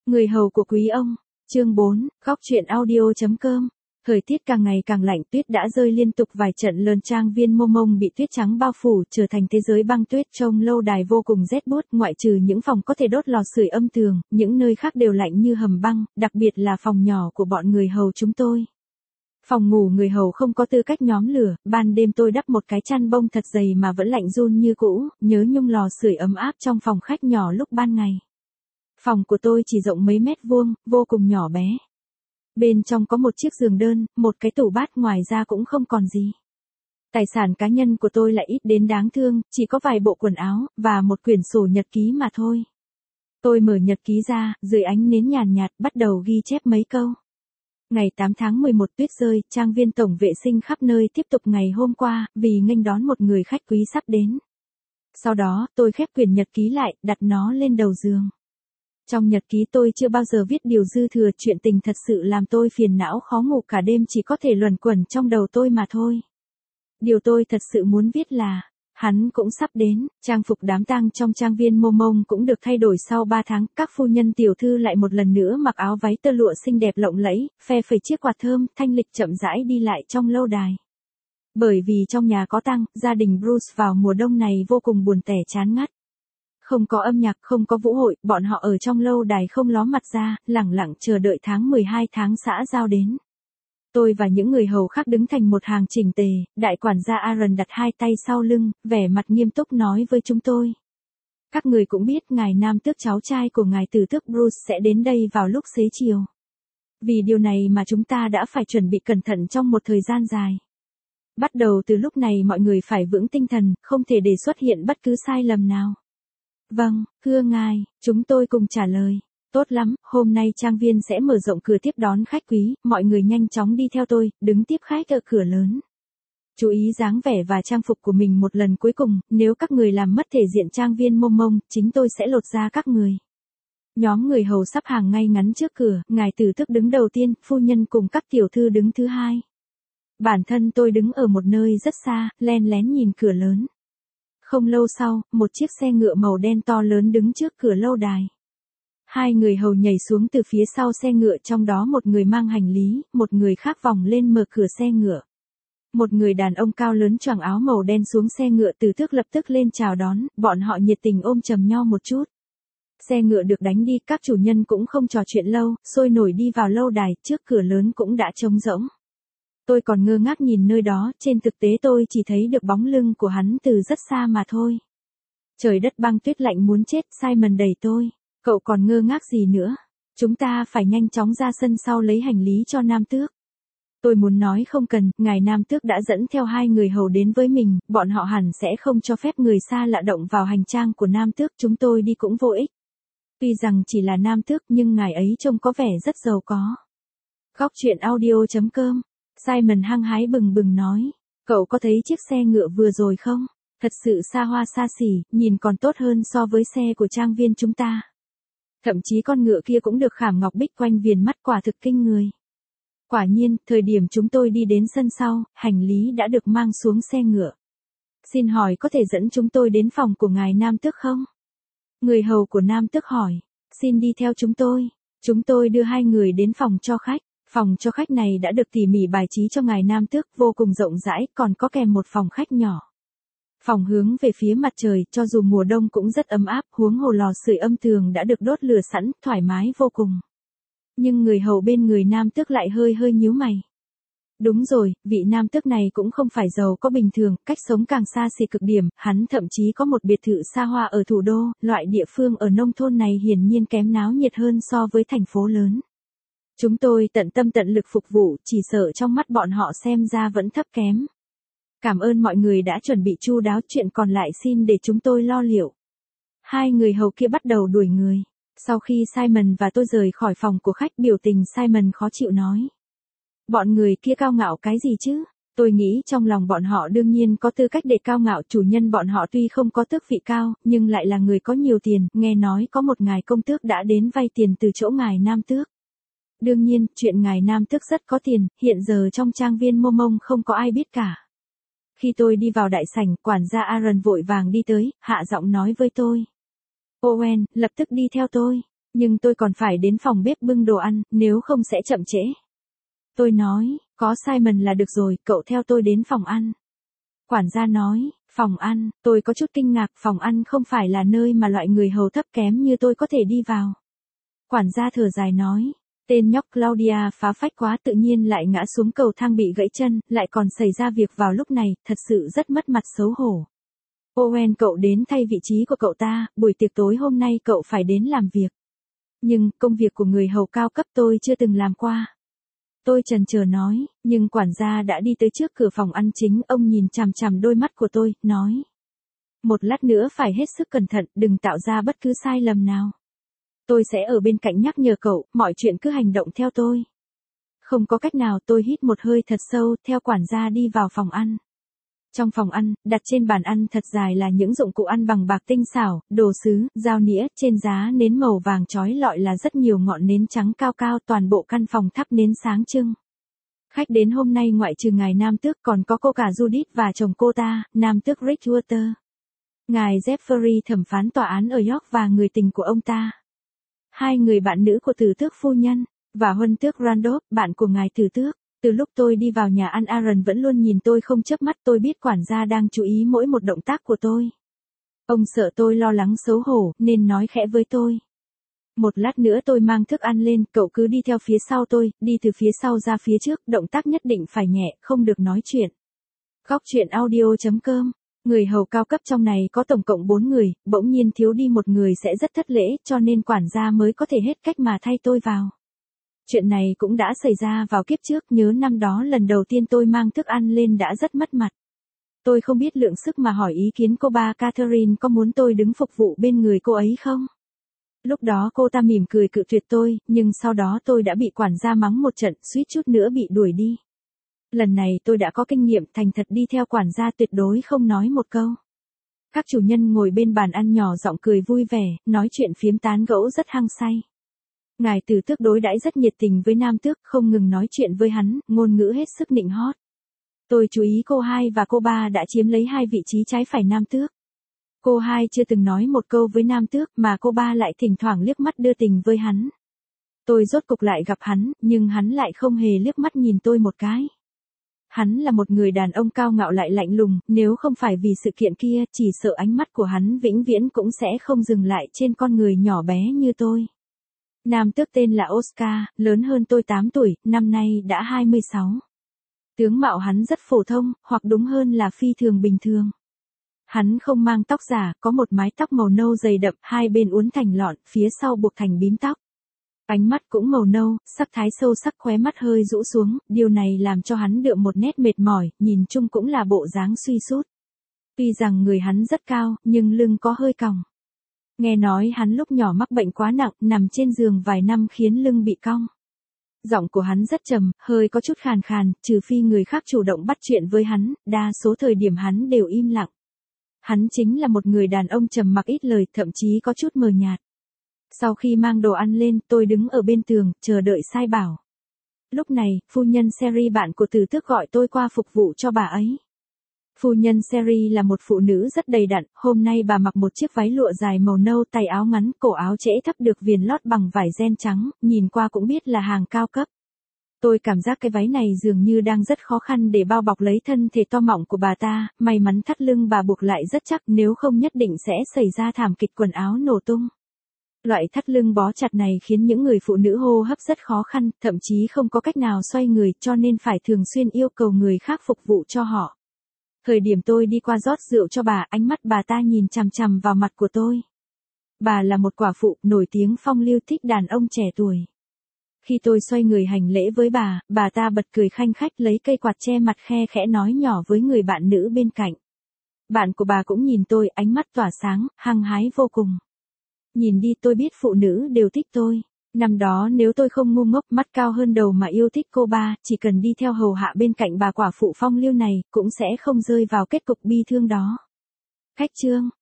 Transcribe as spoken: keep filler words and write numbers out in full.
Người hầu của quý ông. Chương bốn, góc truyện audio.com. Thời tiết càng ngày càng lạnh, tuyết đã rơi liên tục vài trận lớn, trang viên Mô Mông bị tuyết trắng bao phủ, trở thành thế giới băng tuyết. Trong lâu đài vô cùng rét buốt, ngoại trừ những phòng có thể đốt lò sưởi âm tường, những nơi khác đều lạnh như hầm băng, đặc biệt là phòng nhỏ của bọn người hầu chúng tôi. Phòng ngủ người hầu không có tư cách nhóm lửa, ban đêm tôi đắp một cái chăn bông thật dày mà vẫn lạnh run như cũ, nhớ nhung lò sưởi ấm áp trong phòng khách nhỏ lúc ban ngày. Phòng của tôi chỉ rộng mấy mét vuông, vô cùng nhỏ bé. Bên trong có một chiếc giường đơn, một cái tủ bát, ngoài ra cũng không còn gì. Tài sản cá nhân của tôi lại ít đến đáng thương, chỉ có vài bộ quần áo, và một quyển sổ nhật ký mà thôi. Tôi mở nhật ký ra, dưới ánh nến nhàn nhạt, bắt đầu ghi chép mấy câu. Ngày tám tháng mười một tuyết rơi, trang viên tổng vệ sinh khắp nơi tiếp tục ngày hôm qua, vì nghênh đón một người khách quý sắp đến. Sau đó, tôi khép quyển nhật ký lại, đặt nó lên đầu giường. Trong nhật ký tôi chưa bao giờ viết điều dư thừa, chuyện tình thật sự làm tôi phiền não khó ngủ cả đêm chỉ có thể luẩn quẩn trong đầu tôi mà thôi. Điều tôi thật sự muốn viết là, hắn cũng sắp đến. Trang phục đám tang trong trang viên Mô Mông cũng được thay đổi sau ba tháng, các phu nhân tiểu thư lại một lần nữa mặc áo váy tơ lụa xinh đẹp lộng lẫy, phe phẩy chiếc quạt thơm, thanh lịch chậm rãi đi lại trong lâu đài. Bởi vì trong nhà có tang, gia đình Bruce vào mùa đông này vô cùng buồn tẻ chán ngắt. Không có âm nhạc, không có vũ hội, bọn họ ở trong lâu đài không ló mặt ra, lẳng lặng chờ đợi tháng mười hai tháng xã giao đến. Tôi và những người hầu khác đứng thành một hàng chỉnh tề, đại quản gia Aaron đặt hai tay sau lưng, vẻ mặt nghiêm túc nói với chúng tôi. Các người cũng biết ngài nam tước cháu trai của ngài tử tước Bruce sẽ đến đây vào lúc xế chiều. Vì điều này mà chúng ta đã phải chuẩn bị cẩn thận trong một thời gian dài. Bắt đầu từ lúc này mọi người phải vững tinh thần, không thể để xuất hiện bất cứ sai lầm nào. Vâng, thưa ngài, chúng tôi cùng trả lời. Tốt lắm, hôm nay trang viên sẽ mở rộng cửa tiếp đón khách quý, mọi người nhanh chóng đi theo tôi, đứng tiếp khách ở cửa lớn. Chú ý dáng vẻ và trang phục của mình một lần cuối cùng, nếu các người làm mất thể diện trang viên Mô Mông, chính tôi sẽ lột da các người. Nhóm người hầu sắp hàng ngay ngắn trước cửa, ngài tử tước đứng đầu tiên, phu nhân cùng các tiểu thư đứng thứ hai. Bản thân tôi đứng ở một nơi rất xa, len lén nhìn cửa lớn. Không lâu sau, một chiếc xe ngựa màu đen to lớn đứng trước cửa lâu đài. Hai người hầu nhảy xuống từ phía sau xe ngựa, trong đó một người mang hành lý, một người khác vòng lên mở cửa xe ngựa. Một người đàn ông cao lớn choàng áo màu đen xuống xe ngựa, Tử tước lập tức lên chào đón, bọn họ nhiệt tình ôm chầm nhau một chút. Xe ngựa được đánh đi, các chủ nhân cũng không trò chuyện lâu, sôi nổi đi vào lâu đài, trước cửa lớn cũng đã trống rỗng. Tôi còn ngơ ngác nhìn nơi đó, trên thực tế tôi chỉ thấy được bóng lưng của hắn từ rất xa mà thôi. Trời đất băng tuyết lạnh muốn chết, Simon đẩy tôi. Cậu còn ngơ ngác gì nữa? Chúng ta phải nhanh chóng ra sân sau lấy hành lý cho nam tước. Tôi muốn nói không cần, ngài nam tước đã dẫn theo hai người hầu đến với mình, bọn họ hẳn sẽ không cho phép người xa lạ động vào hành trang của nam tước, chúng tôi đi cũng vô ích. Tuy rằng chỉ là nam tước nhưng ngài ấy trông có vẻ rất giàu có. Góc truyện audio.com. Simon hăng hái bừng bừng nói, cậu có thấy chiếc xe ngựa vừa rồi không? Thật sự xa hoa xa xỉ, nhìn còn tốt hơn so với xe của trang viên chúng ta. Thậm chí con ngựa kia cũng được khảm ngọc bích quanh viền mắt, quả thực kinh người. Quả nhiên, thời điểm chúng tôi đi đến sân sau, hành lý đã được mang xuống xe ngựa. Xin hỏi có thể dẫn chúng tôi đến phòng của ngài nam tước không? Người hầu của nam tước hỏi, xin đi theo chúng tôi. Chúng tôi đưa hai người đến phòng cho khách. Phòng cho khách này đã được tỉ mỉ bài trí cho ngài nam tước, vô cùng rộng rãi, còn có kèm một phòng khách nhỏ. Phòng hướng về phía mặt trời, cho dù mùa đông cũng rất ấm áp, huống hồ lò sưởi âm tường đã được đốt lửa sẵn, thoải mái vô cùng. Nhưng người hầu bên người nam tước lại hơi hơi nhíu mày. Đúng rồi, vị nam tước này cũng không phải giàu có bình thường, cách sống càng xa xỉ cực điểm, hắn thậm chí có một biệt thự xa hoa ở thủ đô, loại địa phương ở nông thôn này hiển nhiên kém náo nhiệt hơn so với thành phố lớn. Chúng tôi tận tâm tận lực phục vụ, chỉ sợ trong mắt bọn họ xem ra vẫn thấp kém. Cảm ơn mọi người đã chuẩn bị chu đáo, chuyện còn lại xin để chúng tôi lo liệu. Hai người hầu kia bắt đầu đuổi người. Sau khi Simon và tôi rời khỏi phòng của khách, biểu tình Simon khó chịu nói. Bọn người kia cao ngạo cái gì chứ? Tôi nghĩ trong lòng bọn họ đương nhiên có tư cách để cao ngạo, chủ nhân bọn họ tuy không có tước vị cao, nhưng lại là người có nhiều tiền, nghe nói có một ngài công tước đã đến vay tiền từ chỗ ngài nam tước. Đương nhiên, chuyện ngài nam tước rất có tiền, hiện giờ trong trang viên Mô Mông không có ai biết cả. Khi tôi đi vào đại sảnh, quản gia Aaron vội vàng đi tới, hạ giọng nói với tôi. Owen, lập tức đi theo tôi. Nhưng tôi còn phải đến phòng bếp bưng đồ ăn, nếu không sẽ chậm trễ. Tôi nói, có Simon là được rồi, cậu theo tôi đến phòng ăn. Quản gia nói, phòng ăn, tôi có chút kinh ngạc, phòng ăn không phải là nơi mà loại người hầu thấp kém như tôi có thể đi vào. Quản gia thở dài nói, tên nhóc Claudia phá phách quá, tự nhiên lại ngã xuống cầu thang bị gãy chân, lại còn xảy ra việc vào lúc này, thật sự rất mất mặt xấu hổ. Owen, cậu đến thay vị trí của cậu ta, buổi tiệc tối hôm nay cậu phải đến làm việc. Nhưng, công việc của người hầu cao cấp tôi chưa từng làm qua. Tôi chần chờ nói, nhưng quản gia đã đi tới trước cửa phòng ăn chính, ông nhìn chằm chằm đôi mắt của tôi, nói. Một lát nữa phải hết sức cẩn thận, đừng tạo ra bất cứ sai lầm nào. Tôi sẽ ở bên cạnh nhắc nhở cậu, mọi chuyện cứ hành động theo tôi. Không có cách nào, tôi hít một hơi thật sâu, theo quản gia đi vào phòng ăn. Trong phòng ăn, đặt trên bàn ăn thật dài là những dụng cụ ăn bằng bạc tinh xảo, đồ sứ, dao nĩa, trên giá nến màu vàng chói lọi là rất nhiều ngọn nến trắng cao cao, toàn bộ căn phòng thắp nến sáng trưng. Khách đến hôm nay ngoại trừ ngài Nam Tước còn có cô cả Judith và chồng cô ta, Nam Tước Ridgewater. Ngài Jeffrey thẩm phán tòa án ở York và người tình của ông ta. Hai người bạn nữ của tử tước phu nhân, và huân tước Randolph, bạn của ngài tử tước. Từ lúc tôi đi vào nhà ăn, Aaron vẫn luôn nhìn tôi không chớp mắt, tôi biết quản gia đang chú ý mỗi một động tác của tôi. Ông sợ tôi lo lắng xấu hổ, nên nói khẽ với tôi. Một lát nữa tôi mang thức ăn lên, cậu cứ đi theo phía sau tôi, đi từ phía sau ra phía trước, động tác nhất định phải nhẹ, không được nói chuyện. Góc truyện audio chấm com. Người hầu cao cấp trong này có tổng cộng bốn người, bỗng nhiên thiếu đi một người sẽ rất thất lễ, cho nên quản gia mới có thể hết cách mà thay tôi vào. Chuyện này cũng đã xảy ra vào kiếp trước, nhớ năm đó lần đầu tiên tôi mang thức ăn lên đã rất mất mặt. Tôi không biết lượng sức mà hỏi ý kiến cô ba Catherine có muốn tôi đứng phục vụ bên người cô ấy không. Lúc đó cô ta mỉm cười cự tuyệt tôi, nhưng sau đó tôi đã bị quản gia mắng một trận, suýt chút nữa bị đuổi đi. Lần này tôi đã có kinh nghiệm, thành thật đi theo quản gia, tuyệt đối không nói một câu. Các chủ nhân ngồi bên bàn ăn nhỏ giọng cười vui vẻ, nói chuyện phiếm tán gẫu rất hăng say. Ngài tử tước đối đãi rất nhiệt tình với Nam Tước, không ngừng nói chuyện với hắn, ngôn ngữ hết sức nịnh hót. Tôi chú ý cô hai và cô ba đã chiếm lấy hai vị trí trái phải Nam Tước. Cô hai chưa từng nói một câu với Nam Tước, mà cô ba lại thỉnh thoảng liếc mắt đưa tình với hắn. Tôi rốt cục lại gặp hắn, nhưng hắn lại không hề liếc mắt nhìn tôi một cái. Hắn là một người đàn ông cao ngạo lại lạnh lùng, nếu không phải vì sự kiện kia, chỉ sợ ánh mắt của hắn vĩnh viễn cũng sẽ không dừng lại trên con người nhỏ bé như tôi. Nam Tước tên là Oscar, lớn hơn tôi tám tuổi, năm nay đã hai mươi sáu. Tướng mạo hắn rất phổ thông, hoặc đúng hơn là phi thường bình thường. Hắn không mang tóc giả, có một mái tóc màu nâu dày đậm, hai bên uốn thành lọn, phía sau buộc thành bím tóc. Ánh mắt cũng màu nâu, sắc thái sâu sắc, khóe mắt hơi rũ xuống, điều này làm cho hắn đượm một nét mệt mỏi, nhìn chung cũng là bộ dáng suy sút. Tuy rằng người hắn rất cao, nhưng lưng có hơi còng. Nghe nói hắn lúc nhỏ mắc bệnh quá nặng, nằm trên giường vài năm khiến lưng bị cong. Giọng của hắn rất trầm, hơi có chút khàn khàn, trừ phi người khác chủ động bắt chuyện với hắn, đa số thời điểm hắn đều im lặng. Hắn chính là một người đàn ông trầm mặc ít lời, thậm chí có chút mờ nhạt. Sau khi mang đồ ăn lên, tôi đứng ở bên tường, chờ đợi sai bảo. Lúc này, phu nhân Sherry bạn của tử tước gọi tôi qua phục vụ cho bà ấy. Phu nhân Sherry là một phụ nữ rất đầy đặn, hôm nay bà mặc một chiếc váy lụa dài màu nâu, tay áo ngắn, cổ áo trễ thấp được viền lót bằng vải ren trắng, nhìn qua cũng biết là hàng cao cấp. Tôi cảm giác cái váy này dường như đang rất khó khăn để bao bọc lấy thân thể to mọng của bà ta, may mắn thắt lưng bà buộc lại rất chắc, nếu không nhất định sẽ xảy ra thảm kịch quần áo nổ tung. Loại thắt lưng bó chặt này khiến những người phụ nữ hô hấp rất khó khăn, thậm chí không có cách nào xoay người, cho nên phải thường xuyên yêu cầu người khác phục vụ cho họ. Thời điểm tôi đi qua rót rượu cho bà, ánh mắt bà ta nhìn chằm chằm vào mặt của tôi. Bà là một quả phụ, nổi tiếng phong lưu, thích đàn ông trẻ tuổi. Khi tôi xoay người hành lễ với bà, bà ta bật cười khanh khách, lấy cây quạt che mặt, khe khẽ nói nhỏ với người bạn nữ bên cạnh. Bạn của bà cũng nhìn tôi, ánh mắt tỏa sáng, hăng hái vô cùng. Nhìn đi, tôi biết phụ nữ đều thích tôi. Năm đó nếu tôi không ngu ngốc, mắt cao hơn đầu mà yêu thích cô ba, chỉ cần đi theo hầu hạ bên cạnh bà quả phụ phong lưu này, cũng sẽ không rơi vào kết cục bi thương đó. Cách chương